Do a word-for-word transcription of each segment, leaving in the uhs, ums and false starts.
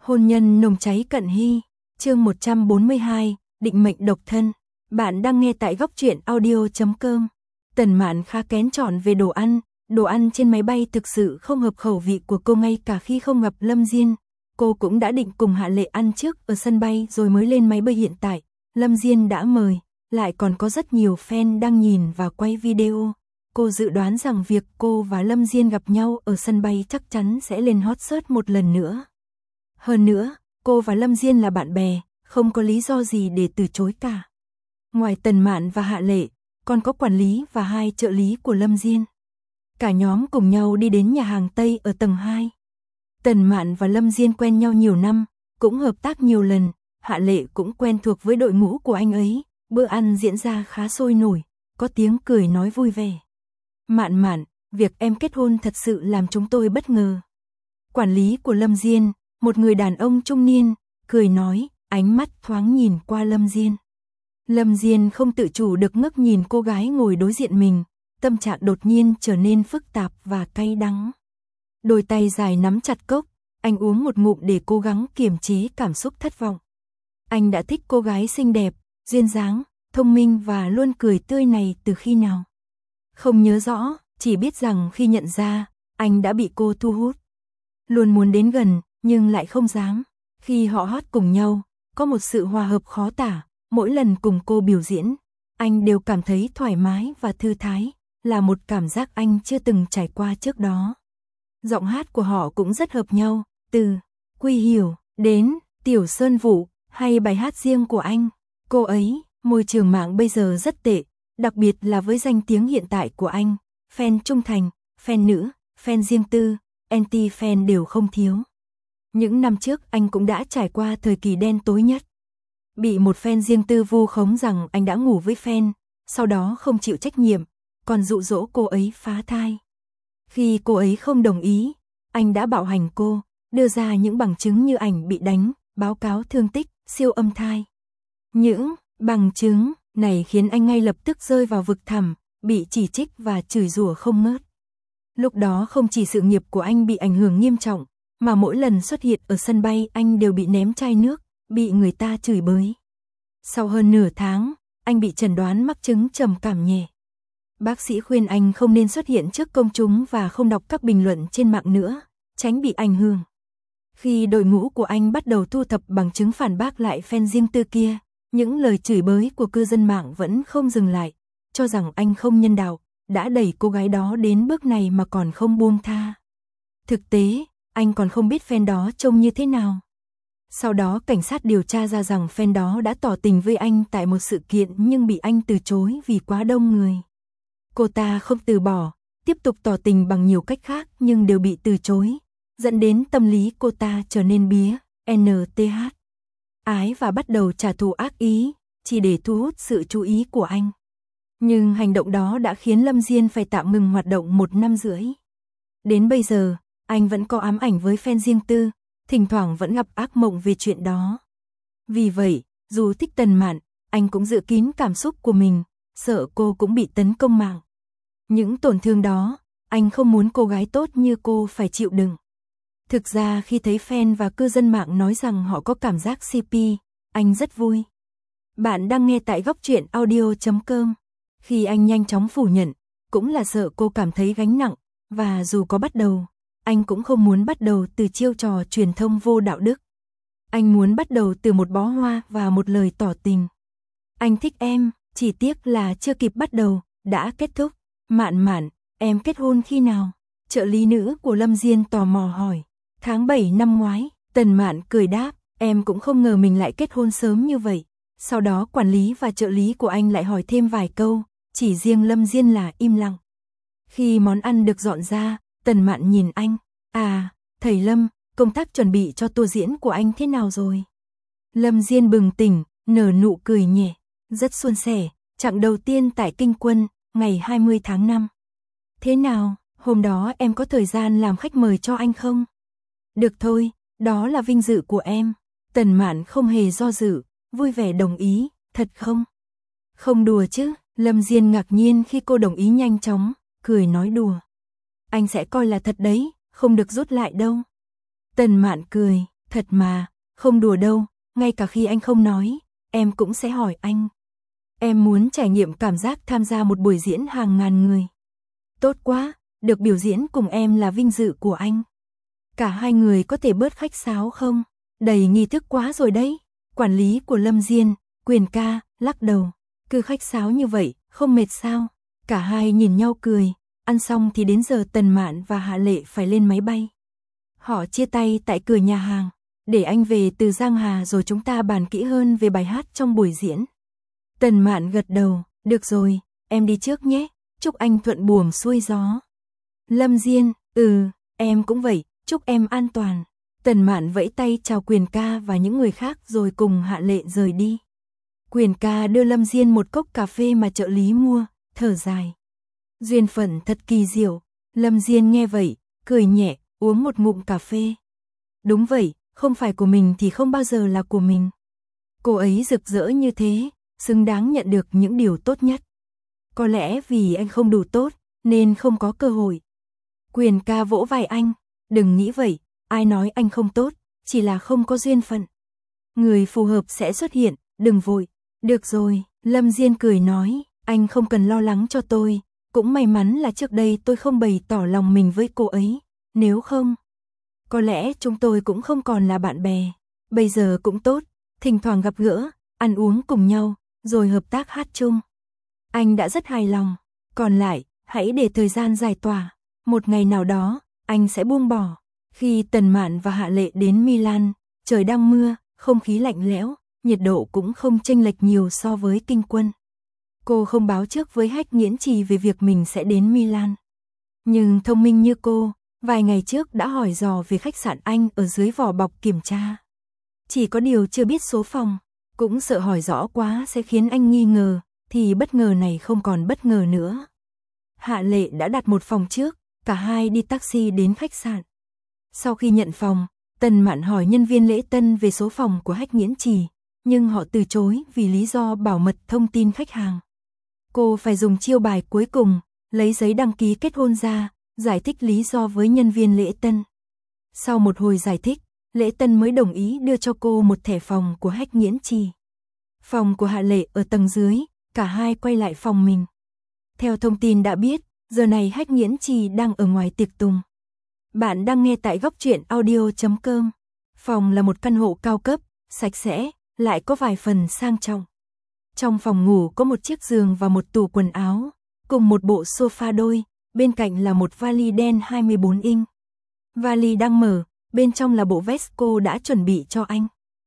Hôn nhân nồng cháy cận hy, chương một trăm bốn mươi hai, định mệnh độc thân. Bạn đang nghe tại góc truyện audio chấm com. Tần Mạn khá kén chọn về đồ ăn, đồ ăn trên máy bay thực sự không hợp khẩu vị của cô, ngay cả khi không gặp Lâm Diên. Cô cũng đã định cùng Hạ Lệ ăn trước ở sân bay rồi mới lên máy bay. Hiện tại, Lâm Diên đã mời, lại còn có rất nhiều fan đang nhìn và quay video. Cô dự đoán rằng việc cô và Lâm Diên gặp nhau ở sân bay chắc chắn sẽ lên hot search một lần nữa. Hơn nữa, cô và Lâm Diên là bạn bè, không có lý do gì để từ chối cả. Ngoài Tần Mạn và Hạ Lệ, còn có quản lý và hai trợ lý của Lâm Diên. Cả nhóm cùng nhau đi đến nhà hàng Tây ở tầng hai. Tần Mạn và Lâm Diên quen nhau nhiều năm, cũng hợp tác nhiều lần, Hạ Lệ cũng quen thuộc với đội ngũ của anh ấy. Bữa ăn diễn ra khá sôi nổi, có tiếng cười nói vui vẻ. Mạn Mạn, việc em kết hôn thật sự làm chúng tôi bất ngờ. Quản lý của Lâm Diên, một người đàn ông trung niên, cười nói, ánh mắt thoáng nhìn qua Lâm Diên. Lâm Diên không tự chủ được ngước nhìn cô gái ngồi đối diện mình, tâm trạng đột nhiên trở nên phức tạp và cay đắng. Đôi tay dài nắm chặt cốc, anh uống một ngụm để cố gắng kiềm chế cảm xúc thất vọng. Anh đã thích cô gái xinh đẹp, duyên dáng, thông minh và luôn cười tươi này từ khi nào? Không nhớ rõ, chỉ biết rằng khi nhận ra, anh đã bị cô thu hút. Luôn muốn đến gần, nhưng lại không dám. Khi họ hot cùng nhau, có một sự hòa hợp khó tả, mỗi lần cùng cô biểu diễn, anh đều cảm thấy thoải mái và thư thái, là một cảm giác anh chưa từng trải qua trước đó. Giọng hát của họ cũng rất hợp nhau, từ Quy Hiểu đến Tiểu Sơn Vũ hay bài hát riêng của anh. Cô ấy, môi trường mạng bây giờ rất tệ, đặc biệt là với danh tiếng hiện tại của anh, fan trung thành, fan nữ, fan riêng tư, anti-fan đều không thiếu. Những năm trước anh cũng đã trải qua thời kỳ đen tối nhất. Bị một fan riêng tư vu khống rằng anh đã ngủ với fan, sau đó không chịu trách nhiệm, còn dụ dỗ cô ấy phá thai. Khi cô ấy không đồng ý, anh đã bạo hành cô, đưa ra những bằng chứng như ảnh bị đánh, báo cáo thương tích, siêu âm thai. Những bằng chứng này khiến anh ngay lập tức rơi vào vực thẳm, bị chỉ trích và chửi rủa không ngớt. Lúc đó không chỉ sự nghiệp của anh bị ảnh hưởng nghiêm trọng, mà mỗi lần xuất hiện ở sân bay anh đều bị ném chai nước, bị người ta chửi bới. Sau hơn nửa tháng, anh bị chẩn đoán mắc chứng trầm cảm nhẹ. Bác sĩ khuyên anh không nên xuất hiện trước công chúng và không đọc các bình luận trên mạng nữa, tránh bị ảnh hưởng. Khi đội ngũ của anh bắt đầu thu thập bằng chứng phản bác lại fan riêng tư kia, những lời chửi bới của cư dân mạng vẫn không dừng lại, cho rằng anh không nhân đạo, đã đẩy cô gái đó đến bước này mà còn không buông tha. Thực tế, anh còn không biết fan đó trông như thế nào. Sau đó cảnh sát điều tra ra rằng fan đó đã tỏ tình với anh tại một sự kiện nhưng bị anh từ chối vì quá đông người. Cô ta không từ bỏ, tiếp tục tỏ tình bằng nhiều cách khác nhưng đều bị từ chối, dẫn đến tâm lý cô ta trở nên bía, en tê hát. Ái và bắt đầu trả thù ác ý, chỉ để thu hút sự chú ý của anh. Nhưng hành động đó đã khiến Lâm Diên phải tạm ngừng hoạt động một năm rưỡi. Đến bây giờ, anh vẫn có ám ảnh với fan riêng tư, thỉnh thoảng vẫn gặp ác mộng về chuyện đó. Vì vậy, dù thích Tần Mạn, anh cũng giữ kín cảm xúc của mình, sợ cô cũng bị tấn công mạng. Những tổn thương đó, anh không muốn cô gái tốt như cô phải chịu đựng. Thực ra khi thấy fan và cư dân mạng nói rằng họ có cảm giác xê pê, anh rất vui. Bạn đang nghe tại góc truyện audio chấm com. Khi anh nhanh chóng phủ nhận, cũng là sợ cô cảm thấy gánh nặng, và dù có bắt đầu, anh cũng không muốn bắt đầu từ chiêu trò truyền thông vô đạo đức. Anh muốn bắt đầu từ một bó hoa và một lời tỏ tình. Anh thích em, chỉ tiếc là chưa kịp bắt đầu, đã kết thúc. Mạn Mạn, em kết hôn khi nào? Trợ lý nữ của Lâm Diên tò mò hỏi. Tháng bảy năm ngoái, Tần Mạn cười đáp, em cũng không ngờ mình lại kết hôn sớm như vậy. Sau đó quản lý và trợ lý của anh lại hỏi thêm vài câu, chỉ riêng Lâm Diên là im lặng. Khi món ăn được dọn ra, Tần Mạn nhìn anh, à, thầy Lâm, công tác chuẩn bị cho tour diễn của anh thế nào rồi? Lâm Diên bừng tỉnh, nở nụ cười nhẹ, rất suôn sẻ, chặng đầu tiên tại Kinh Quân, ngày hai mươi tháng năm. Thế nào, hôm đó em có thời gian làm khách mời cho anh không? Được thôi, đó là vinh dự của em. Tần Mạn không hề do dự, vui vẻ đồng ý, thật không? Không đùa chứ, Lâm Diên ngạc nhiên khi cô đồng ý nhanh chóng, cười nói đùa. Anh sẽ coi là thật đấy, không được rút lại đâu. Tần Mạn cười, Thật mà, không đùa đâu, ngay cả khi anh không nói, em cũng sẽ hỏi anh. Em muốn trải nghiệm cảm giác tham gia một buổi diễn hàng ngàn người. Tốt quá, được biểu diễn cùng em là vinh dự của anh. Cả hai người có thể bớt khách sáo không? Đầy nghi thức quá rồi đấy. Quản lý của Lâm Diên, Quyền ca, lắc đầu. Cứ khách sáo như vậy, không mệt sao? Cả hai nhìn nhau cười. Ăn xong thì đến giờ Tần Mạn và Hạ Lệ phải lên máy bay. Họ chia tay tại cửa nhà hàng. Để anh về từ Giang Hà rồi chúng ta bàn kỹ hơn về bài hát trong buổi diễn. Tần Mạn gật đầu. Được rồi, em đi trước nhé. Chúc anh thuận buồm xuôi gió. Lâm Diên, ừ, em cũng vậy, chúc em an toàn. Tần Mạn vẫy tay chào Quyền ca và những người khác rồi cùng Hạ Lệ rời đi. Quyền ca đưa Lâm Diên một cốc cà phê mà trợ lý mua, thở dài. Duyên phận thật kỳ diệu. Lâm Diên nghe vậy, cười nhẹ, uống một ngụm cà phê. Đúng vậy, không phải của mình thì không bao giờ là của mình. Cô ấy rực rỡ như thế, xứng đáng nhận được những điều tốt nhất. Có lẽ vì anh không đủ tốt, nên không có cơ hội. Quyền ca vỗ vai anh, đừng nghĩ vậy, ai nói anh không tốt, chỉ là không có duyên phận. Người phù hợp sẽ xuất hiện, đừng vội. Được rồi, Lâm Diên cười nói, anh không cần lo lắng cho tôi, cũng may mắn là trước đây tôi không bày tỏ lòng mình với cô ấy, nếu không, có lẽ chúng tôi cũng không còn là bạn bè. Bây giờ cũng tốt, thỉnh thoảng gặp gỡ, ăn uống cùng nhau, rồi hợp tác hát chung. Anh đã rất hài lòng, còn lại, hãy để thời gian giải tỏa, một ngày nào đó, anh sẽ buông bỏ. Khi Tần Mạn và Hạ Lệ đến Milan, trời đang mưa, không khí lạnh lẽo, nhiệt độ cũng không chênh lệch nhiều so với Kinh Quân. Cô không báo trước với Hách Nghiễn Trì về việc mình sẽ đến Milan. Nhưng thông minh như cô, vài ngày trước đã hỏi dò về khách sạn Anh ở dưới vỏ bọc kiểm tra. Chỉ có điều chưa biết số phòng, cũng sợ hỏi rõ quá sẽ khiến anh nghi ngờ, thì bất ngờ này không còn bất ngờ nữa. Hạ Lệ đã đặt một phòng trước, cả hai đi taxi đến khách sạn. Sau khi nhận phòng, Tần Mạn hỏi nhân viên lễ tân về số phòng của Hách Nghiễn Trì, nhưng họ từ chối vì lý do bảo mật thông tin khách hàng. Cô phải dùng chiêu bài cuối cùng, lấy giấy đăng ký kết hôn ra, giải thích lý do với nhân viên lễ tân. Sau một hồi giải thích, lễ tân mới đồng ý đưa cho cô một thẻ phòng của Hách Nghiễn Trì. Phòng của Hạ Lệ ở tầng dưới, cả hai quay lại phòng mình. Theo thông tin đã biết, giờ này Hách Nghiễn Trì đang ở ngoài tiệc tùng. Bạn đang nghe tại góc truyện audio chấm com. Phòng là một căn hộ cao cấp, sạch sẽ, lại có vài phần sang trọng. Trong phòng ngủ có một chiếc giường và một tủ quần áo, cùng một bộ sofa đôi, bên cạnh là một vali đen hai mươi bốn inch. Vali đang mở, bên trong là bộ vest cô đã chuẩn bị cho anh.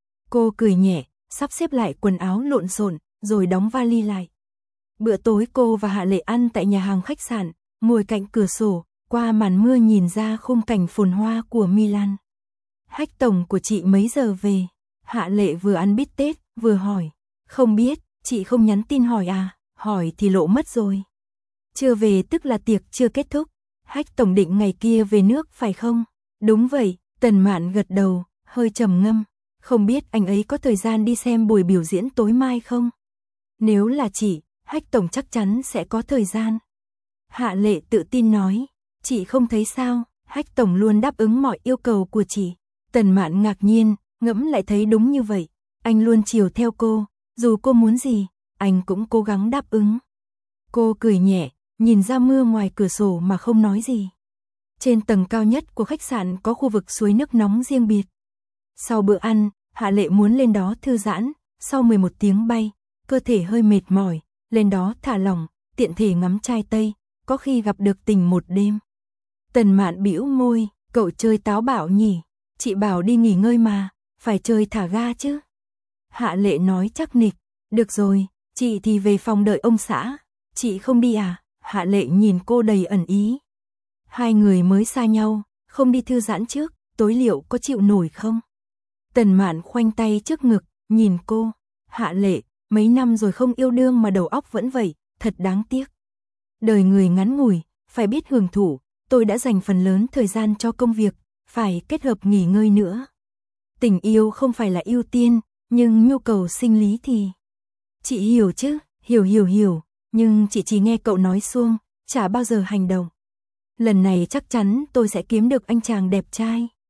Cô cười nhẹ, sắp xếp lại quần áo lộn xộn, rồi đóng vali lại. Bữa tối cô và Hạ Lệ ăn tại nhà hàng khách sạn, ngồi cạnh cửa sổ, qua màn mưa nhìn ra khung cảnh phồn hoa của Milan. Hách tổng của chị mấy giờ về? Hạ Lệ vừa ăn bít tết, vừa hỏi. Không biết, chị không nhắn tin hỏi à? Hỏi thì lộ mất rồi. Chưa về tức là tiệc chưa kết thúc. Hách tổng định ngày kia về nước phải không? Đúng vậy, Tần Mạn gật đầu, hơi trầm ngâm. Không biết anh ấy có thời gian đi xem buổi biểu diễn tối mai không? Nếu là chị, Hách tổng chắc chắn sẽ có thời gian. Hạ Lệ tự tin nói. Chị không thấy sao? Hách tổng luôn đáp ứng mọi yêu cầu của chị. Tần Mạn ngạc nhiên, ngẫm lại thấy đúng như vậy. Anh luôn chiều theo cô, dù cô muốn gì, anh cũng cố gắng đáp ứng. Cô cười nhẹ, nhìn ra mưa ngoài cửa sổ mà không nói gì. Trên tầng cao nhất của khách sạn có khu vực suối nước nóng riêng biệt. Sau bữa ăn, Hạ Lệ muốn lên đó thư giãn, sau mười một tiếng bay, cơ thể hơi mệt mỏi, lên đó thả lỏng, tiện thể ngắm trai Tây, có khi gặp được tình một đêm. Tần Mạn bĩu môi, cậu chơi táo bạo nhỉ, chị bảo đi nghỉ ngơi mà, phải chơi thả ga chứ. Hạ Lệ nói chắc nịch, được rồi, chị thì về phòng đợi ông xã, chị không đi à? Hạ Lệ nhìn cô đầy ẩn ý. Hai người mới xa nhau, không đi thư giãn trước, tối liệu có chịu nổi không? Tần Mạn khoanh tay trước ngực, nhìn cô. Hạ Lệ, mấy năm rồi không yêu đương mà đầu óc vẫn vậy, thật đáng tiếc. Đời người ngắn ngủi, phải biết hưởng thụ, tôi đã dành phần lớn thời gian cho công việc, phải kết hợp nghỉ ngơi nữa. Tình yêu không phải là ưu tiên, nhưng nhu cầu sinh lý thì... Chị hiểu chứ, hiểu hiểu hiểu, nhưng chị chỉ nghe cậu nói suông, chả bao giờ hành động. Lần này chắc chắn tôi sẽ kiếm được anh chàng đẹp trai.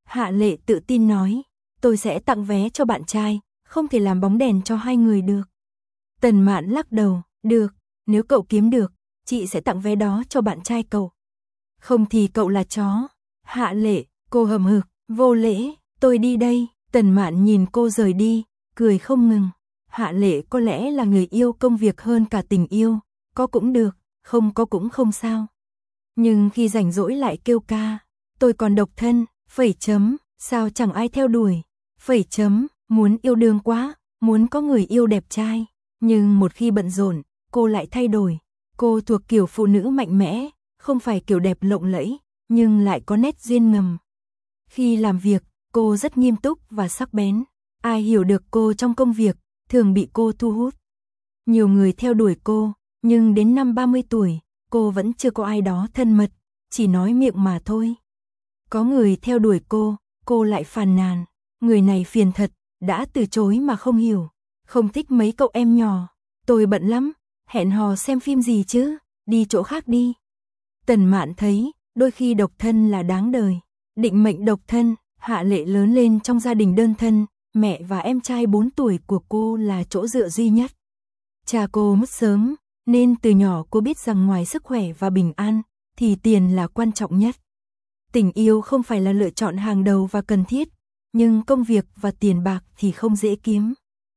Hạ Lệ tự tin nói, tôi sẽ tặng vé cho bạn trai, không thể làm bóng đèn cho hai người được. Tần Mạn lắc đầu, được, nếu cậu kiếm được, chị sẽ tặng vé đó cho bạn trai cậu. Không thì cậu là chó. Hạ Lệ, cô hầm hực, vô lễ, tôi đi đây. Tần Mạn nhìn cô rời đi, cười không ngừng. Hạ Lệ có lẽ là người yêu công việc hơn cả tình yêu, có cũng được, không có cũng không sao. Nhưng khi rảnh rỗi lại kêu ca, tôi còn độc thân, phẩy chấm, sao chẳng ai theo đuổi, phẩy chấm, muốn yêu đương quá, muốn có người yêu đẹp trai. Nhưng một khi bận rộn, cô lại thay đổi. Cô thuộc kiểu phụ nữ mạnh mẽ, không phải kiểu đẹp lộng lẫy, nhưng lại có nét duyên ngầm. Khi làm việc, cô rất nghiêm túc và sắc bén. Ai hiểu được cô trong công việc, thường bị cô thu hút. Nhiều người theo đuổi cô, nhưng đến năm ba mươi tuổi, cô vẫn chưa có ai đó thân mật, chỉ nói miệng mà thôi. Có người theo đuổi cô, cô lại phàn nàn. Người này phiền thật, đã từ chối mà không hiểu. Không thích mấy cậu em nhỏ. Tôi bận lắm, hẹn hò xem phim gì chứ, đi chỗ khác đi. Tần Mạn thấy, đôi khi độc thân là đáng đời. Định mệnh độc thân, Hạ Lệ lớn lên trong gia đình đơn thân, mẹ và em trai bốn tuổi của cô là chỗ dựa duy nhất. Cha cô mất sớm, nên từ nhỏ cô biết rằng ngoài sức khỏe và bình an, thì tiền là quan trọng nhất. Tình yêu không phải là lựa chọn hàng đầu và cần thiết, nhưng công việc và tiền bạc thì không dễ kiếm.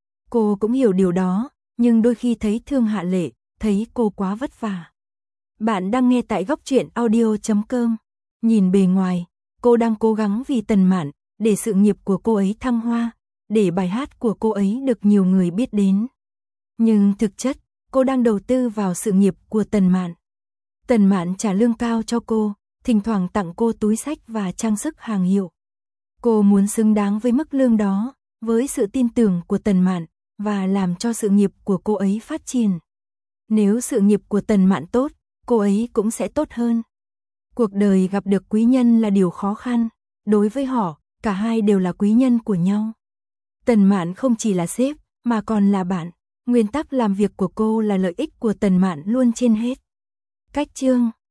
Cô cũng hiểu điều đó, nhưng đôi khi thấy thương Hạ Lệ, thấy cô quá vất vả. Bạn đang nghe tại góc truyện audio chấm com. Nhìn bề ngoài, cô đang cố gắng vì Tần Mạn, để sự nghiệp của cô ấy thăng hoa, để bài hát của cô ấy được nhiều người biết đến. Nhưng thực chất, cô đang đầu tư vào sự nghiệp của Tần Mạn. Tần Mạn trả lương cao cho cô, thỉnh thoảng tặng cô túi xách và trang sức hàng hiệu. Cô muốn xứng đáng với mức lương đó, với sự tin tưởng của Tần Mạn, và làm cho sự nghiệp của cô ấy phát triển. Nếu sự nghiệp của Tần Mạn tốt, cô ấy cũng sẽ tốt hơn. Cuộc đời gặp được quý nhân là điều khó khăn, đối với họ, cả hai đều là quý nhân của nhau. Tần Mạn không chỉ là sếp, mà còn là bạn. Nguyên tắc làm việc của cô là lợi ích của Tần Mạn luôn trên hết. Cách chương